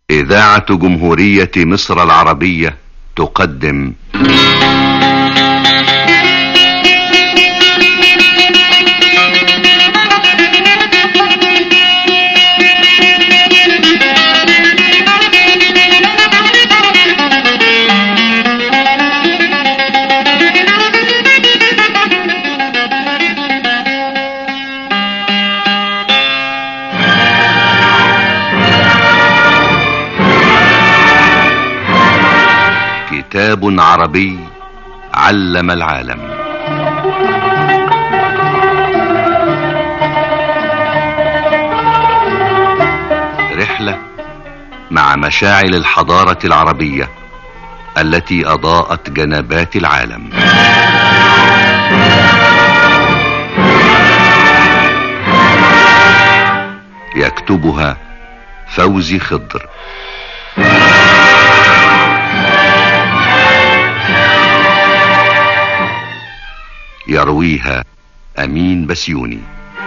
إذاعة جمهورية مصر العربية تقدم كتاب عربي علم العالم. رحلة مع مشاعل الحضارة العربية التي أضاءت جنبات العالم. يكتبها فوزي خضر. يرويها أمين بسيوني.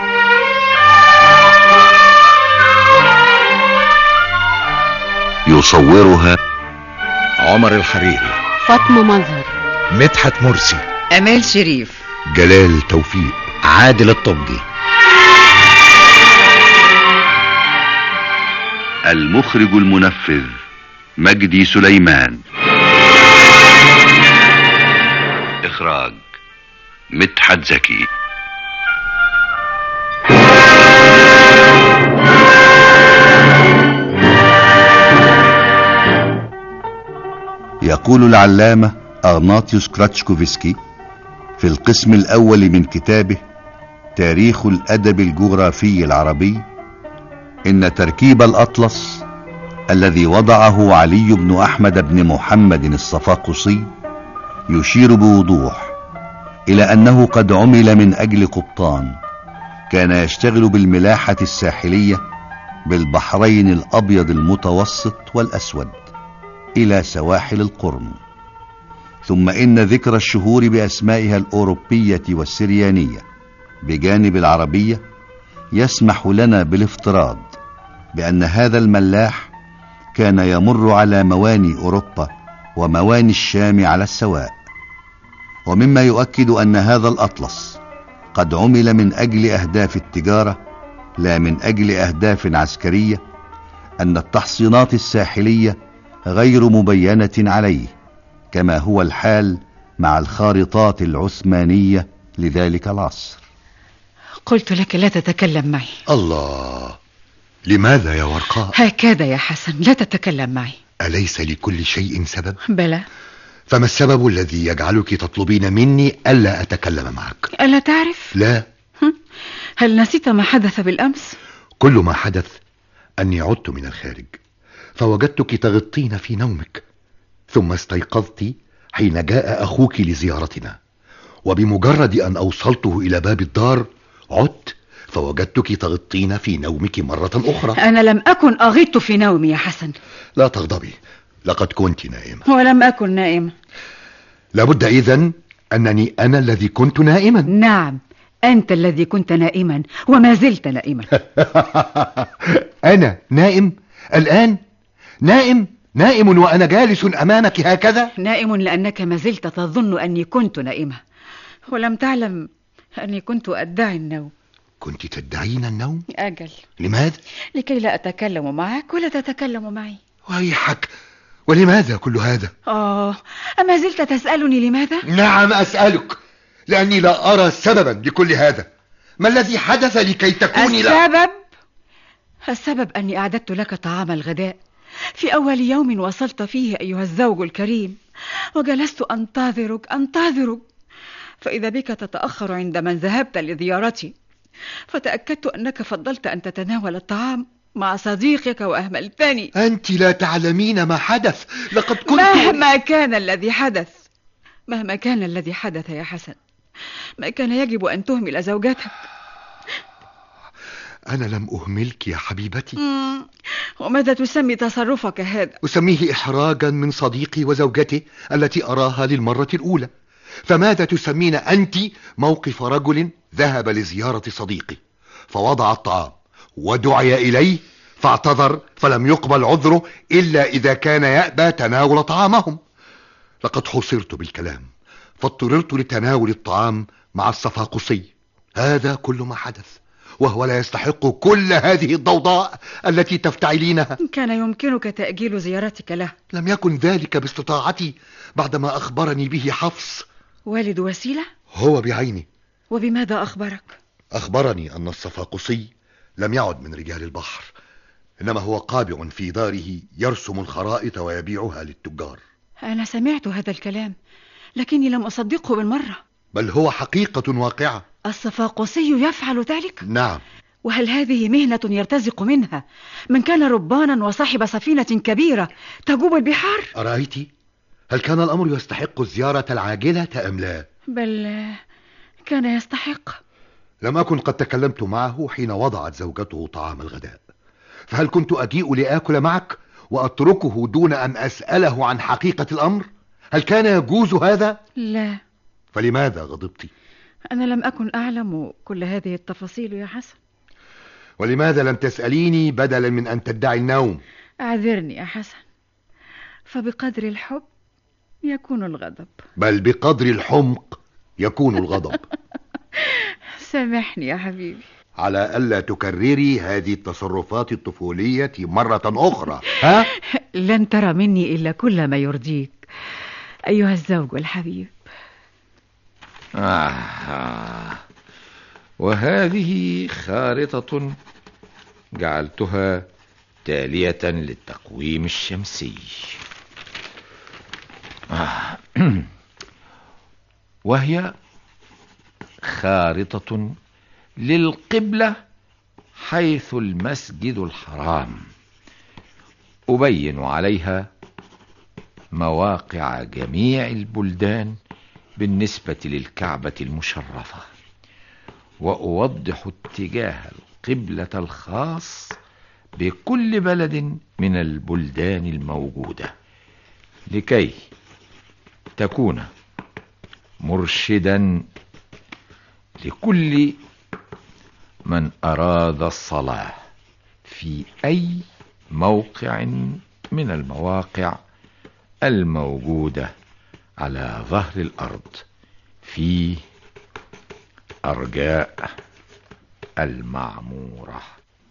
يصورها عمر الحريري، فاطمة مظهر، مدحت مرسي، أمال شريف، جلال توفيق، عادل الطبي. المخرج المنفذ مجدي سليمان. إخراج مدحت زكي. يقول العلامة أغناطيوس كراتشكوفسكي في القسم الأول من كتابه تاريخ الأدب الجغرافي العربي إن تركيب الأطلس الذي وضعه علي بن أحمد بن محمد الصفاقسي يشير بوضوح إلى أنه قد عمل من أجل قبطان كان يشتغل بالملاحة الساحلية بالبحرين الأبيض المتوسط والأسود إلى سواحل القرم، ثم إن ذكر الشهور بأسمائها الأوروبية والسريانية بجانب العربية يسمح لنا بالافتراض بأن هذا الملاح كان يمر على مواني أوروبا ومواني الشام على السواء. ومما يؤكد أن هذا الأطلس قد عمل من أجل أهداف التجارة لا من أجل أهداف عسكرية أن التحصينات الساحلية غير مبينة عليه، كما هو الحال مع الخارطات العثمانية لذلك العصر. قلت لك لا تتكلم معي. الله، لماذا يا ورقاء؟ هكذا يا حسن، لا تتكلم معي. أليس لكل شيء سبب؟ بلى. فما السبب الذي يجعلك تطلبين مني ألا أتكلم معك؟ ألا تعرف؟ لا. هل نسيت ما حدث بالأمس؟ كل ما حدث أني عدت من الخارج فوجدتك تغطين في نومك، ثم استيقظت حين جاء أخوك لزيارتنا، وبمجرد أن أوصلته إلى باب الدار عدت فوجدتك تغطين في نومك مرة أخرى. أنا لم أكن أغط في نومي يا حسن. لا تغضبي، لقد كنت نائمة. ولم أكن نائمة. لابد إذن أنني أنا الذي كنت نائما. نعم، أنت الذي كنت نائما وما زلت نائما. أنا نائم الآن؟ نائم وأنا جالس أمامك هكذا؟ نائم لأنك ما زلت تظن أني كنت نائمة ولم تعلم أني كنت أدعي النوم. كنت تدعين النوم؟ أجل. لماذا؟ لكي لا أتكلم معك ولا تتكلم معي. ويحك، ولماذا كل هذا؟ أما زلت تسألني لماذا؟ نعم أسألك، لأني لا أرى سببا لكل هذا. ما الذي حدث لكي تكوني السبب أني أعددت لك طعام الغداء في أول يوم وصلت فيه أيها الزوج الكريم، وجلست أنتظرك فإذا بك تتأخر عندما ذهبت لزيارتي، فتأكدت أنك فضلت أن تتناول الطعام مع صديقك وأهملتني. أنت لا تعلمين ما حدث. لقد كنت مهما كان الذي حدث يا حسن، ما كان يجب أن تهمل زوجتك. أنا لم أهملك يا حبيبتي. وماذا تسمي تصرفك هذا؟ أسميه إحراجا من صديقي وزوجته التي أراها للمرة الأولى. فماذا تسمين أنت موقف رجل ذهب لزيارة صديقي فوضع الطعام ودعي إليه فاعتذر فلم يقبل عذره إلا إذا كان يأبى تناول طعامهم. لقد حصرت بالكلام فاضطررت لتناول الطعام مع الصفاقسي. هذا كل ما حدث، وهو لا يستحق كل هذه الضوضاء التي تفتعلينها. كان يمكنك تأجيل زيارتك له. لم يكن ذلك باستطاعتي بعدما أخبرني به حفص. والد وسيلة؟ هو بعينه. وبماذا أخبرك؟ أخبرني أن الصفاقسي لم يعد من رجال البحر، إنما هو قابع في داره يرسم الخرائط ويبيعها للتجار. أنا سمعت هذا الكلام لكني لم أصدقه بالمرة. بل هو حقيقة واقعة. الصفاقسي يفعل ذلك؟ نعم. وهل هذه مهنة يرتزق منها من كان ربانا وصاحب سفينة كبيرة تجوب البحار؟ أرأيت؟ هل كان الأمر يستحق الزيارة العاجلة أم لا؟ بل كان يستحق. لم أكن قد تكلمت معه حين وضعت زوجته طعام الغداء، فهل كنت أجيء لآكل معك وأتركه دون أن أسأله عن حقيقة الأمر؟ هل كان يجوز هذا؟ لا. فلماذا غضبت؟ أنا لم أكن أعلم كل هذه التفاصيل يا حسن. ولماذا لم تسأليني بدلا من أن تدعي النوم؟ أعذرني يا حسن، فبقدر الحب يكون الغضب. بل بقدر الحمق يكون الغضب. سامحني يا حبيبي. على ألا تكرري هذه التصرفات الطفولية مرة أخرى. ها؟ لن ترى مني إلا كل ما يرضيك أيها الزوج الحبيب. وهذه خارطة جعلتها تالية للتقويم الشمسي. وهي خارطة للقبلة حيث المسجد الحرام، أبين عليها مواقع جميع البلدان بالنسبة للكعبة المشرفة، وأوضح اتجاه القبلة الخاص بكل بلد من البلدان الموجودة، لكي تكون مرشدا لكل من أراد الصلاة في أي موقع من المواقع الموجودة على ظهر الأرض في أرجاء المعمورة.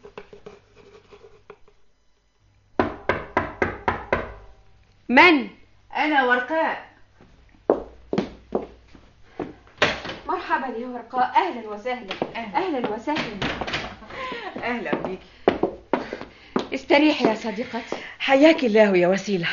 من؟ أنا ورقاء. مرحبا يا ورقاء، أهلا وسهلا. أهلا وسهلا. أهلا بك. استريحي يا صديقتي. حياك الله يا وسيلة.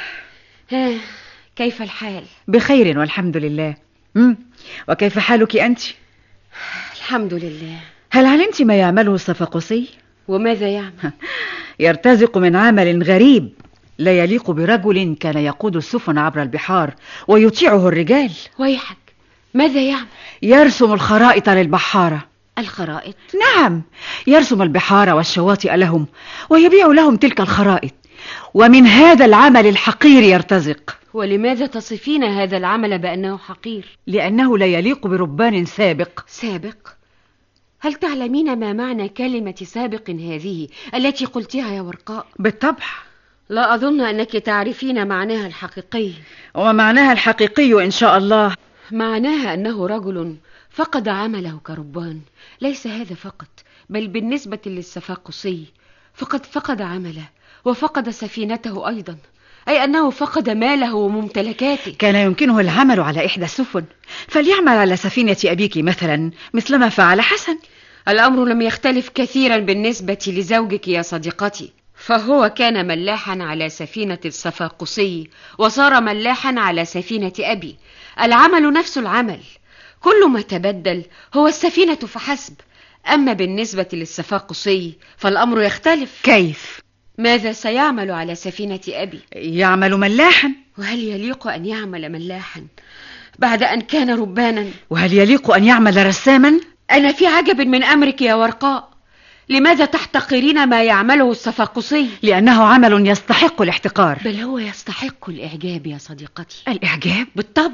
كيف الحال؟ بخير والحمد لله. وكيف حالك أنت؟ الحمد لله. هل علمت ما يعمله الصفاقسي؟ وماذا يعمل؟ يرتزق من عمل غريب لا يليق برجل كان يقود السفن عبر البحار ويطيعه الرجال. ويحك، ماذا يعمل؟ يرسم الخرائط للبحارة. الخرائط؟ نعم، يرسم البحار والشواطئ لهم ويبيع لهم تلك الخرائط، ومن هذا العمل الحقير يرتزق. ولماذا تصفين هذا العمل بأنه حقير؟ لأنه لا يليق بربان سابق. سابق؟ هل تعلمين ما معنى كلمة سابق هذه التي قلتها يا ورقاء؟ بالطبع. لا أظن أنك تعرفين معناها الحقيقي. وما معناها الحقيقي إن شاء الله؟ معناها أنه رجل فقد عمله كربان. ليس هذا فقط، بل بالنسبة للصفاقسي فقد فقد عمله وفقد سفينته أيضا، أي أنه فقد ماله وممتلكاته. كان يمكنه العمل على إحدى السفن، فليعمل على سفينة أبيك مثلا مثلما فعل حسن. الأمر لم يختلف كثيرا بالنسبة لزوجك يا صديقتي، فهو كان ملاحا على سفينة الصفاقسي وصار ملاحا على سفينة أبي. العمل نفس العمل، كل ما تبدل هو السفينة فحسب. أما بالنسبة للصفاقسي فالأمر يختلف. كيف؟ ماذا سيعمل على سفينة أبي؟ يعمل ملاحا. وهل يليق أن يعمل ملاحا بعد أن كان ربانا؟ وهل يليق أن يعمل رساما؟ أنا في عجب من أمرك يا ورقاء. لماذا تحتقرين ما يعمله الصفاقسي؟ لأنه عمل يستحق الاحتقار. بل هو يستحق الإعجاب يا صديقتي. الإعجاب؟ بالطبع.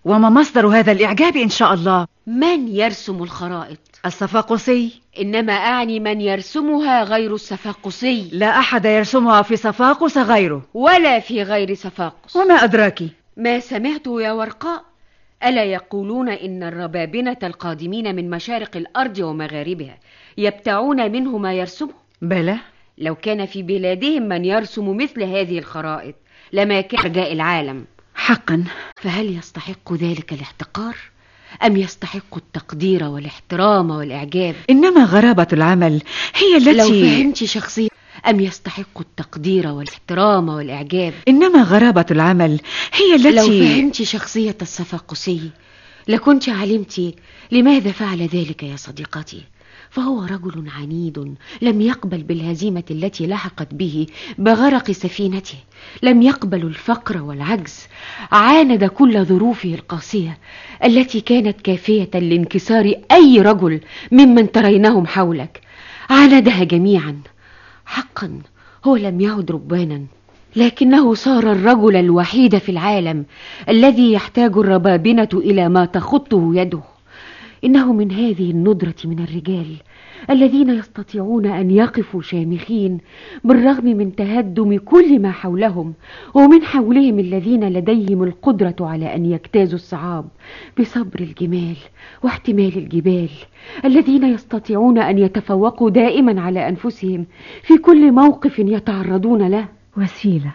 وما مصدر هذا الإعجاب إن شاء الله؟ من يرسم الخرائط؟ الصفاقسي. إنما أعني من يرسمها غير الصفاقسي. لا أحد يرسمها في صفاقس غيره، ولا في غير صفاقس. وما أدراك؟ ما سمعته يا ورقاء. ألا يقولون إن الربابنة القادمين من مشارق الأرض ومغاربها يبتعون منه ما يرسمه؟ بلى. لو كان في بلادهم من يرسم مثل هذه الخرائط لما كان رجاء العالم. حقا. فهل يستحق ذلك الاحتقار أم يستحق التقدير والاحترام والإعجاب؟ إنما غرابة العمل هي التي لو فهمت شخصية أم يستحق التقدير والاحترام والإعجاب؟ إنما غرابة العمل هي التي لو فهمت شخصية الصفاقسي لكنت علمت لماذا فعل ذلك يا صديقتي. فهو رجل عنيد لم يقبل بالهزيمة التي لحقت به بغرق سفينته، لم يقبل الفقر والعجز، عاند كل ظروفه القاسية التي كانت كافية لانكسار أي رجل ممن ترينهم حولك، عاندها جميعا. حقا هو لم يعد ربانا، لكنه صار الرجل الوحيد في العالم الذي يحتاج الربابنة إلى ما تخطه يده. إنه من هذه الندرة من الرجال الذين يستطيعون أن يقفوا شامخين بالرغم من تهدم كل ما حولهم، ومن حولهم الذين لديهم القدرة على أن يجتازوا الصعاب بصبر الجمال واحتمال الجبال، الذين يستطيعون أن يتفوقوا دائما على أنفسهم في كل موقف يتعرضون له. وسيلة.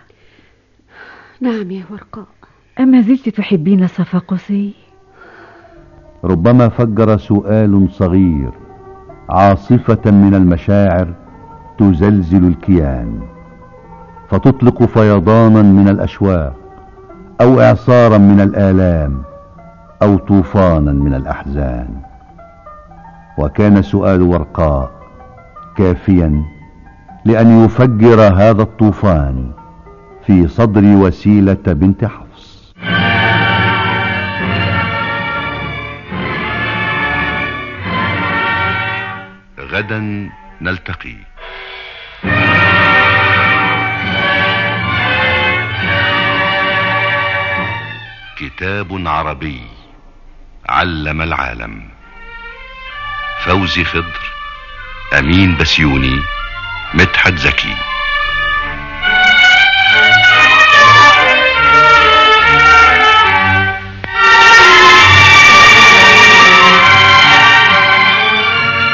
نعم يا ورقاء. أما زلت تحبين صفاقسي؟ ربما فجر سؤال صغير عاصفة من المشاعر تزلزل الكيان، فتطلق فيضانا من الأشواق، أو إعصارا من الآلام، أو طوفانا من الأحزان. وكان سؤال ورقاء كافيا لأن يفجر هذا الطوفان في صدر وسيلة بنت حفص. غدا نلتقي. كتاب عربي علم العالم. فوزي خضر، أمين بسيوني، مدحت زكي.